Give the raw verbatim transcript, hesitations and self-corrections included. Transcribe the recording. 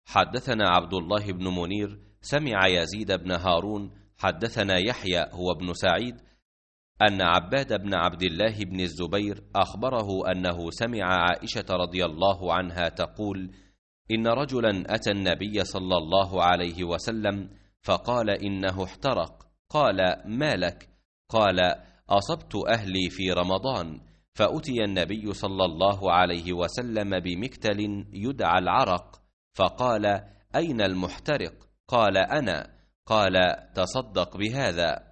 حدثنا عبد الله بن منير سمع يزيد بن هارون حدثنا يحيى هو ابن سعيد أن عباد بن عبد الله بن الزبير أخبره أنه سمع عائشة رضي الله عنها تقول: إن رجلا أتى النبي صلى الله عليه وسلم فقال إنه احترق. قال: ما لك؟ قال: أصبت أهلي في رمضان، فأتي النبي صلى الله عليه وسلم بمكتل يدعى العرق، فقال: أين المحترق؟ قال: أنا. قال: تصدق بهذا.